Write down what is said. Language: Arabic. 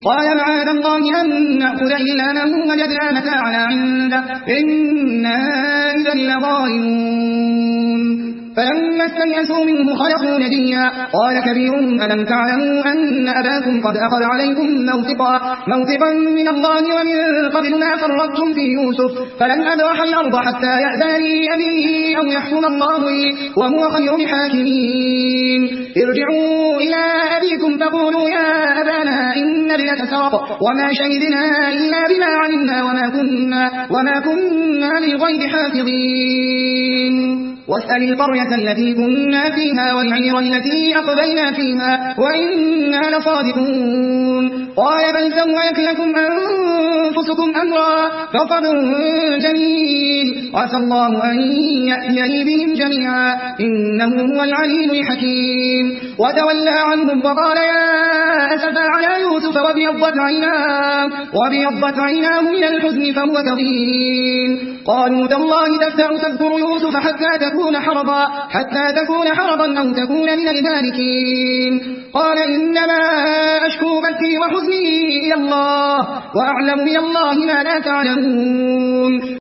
قال معاذ الله أن نأخذ إلا من وجدنا متاعنا عنده إنا إذا لظالمون. فلما استيئسوا منه خلصوا نجيا قال كبيرهم ألم تعلموا أن أباكم قد أخذ عليكم موثقا من الله ومن قبل ما فرطتم في يوسف فلن أبرح الأرض حتى يأذن لي أبي أو يحكم الله لي وهو خير الحاكمين. ارجعوا إلى أبيكم فقولوا يا أبانا إن ابنك سرق وما شهدنا إلا بما علمنا وما كنا للغيب حافظين. واسأل القرية التي كنا فيها والعير التي أقبلنا فيها وإنا لصادقون. قال بل سولت لكم أنفسكم أمرا فصبر جميل عسى الله أن يأتيني بهم جميعا إنه هو العليم الحكيم. وتولى عنهم وقال يا أسفا على يوسف وابيضت عيناه من الحزن فهو كظيم. قالوا تالله تفتأ تذكر يوسف حتى تكون حرضا أو تكون من الهالكين. قال إنما أشكو بثي وحزني إلى الله وأعلم من الله ما لا تعلمون.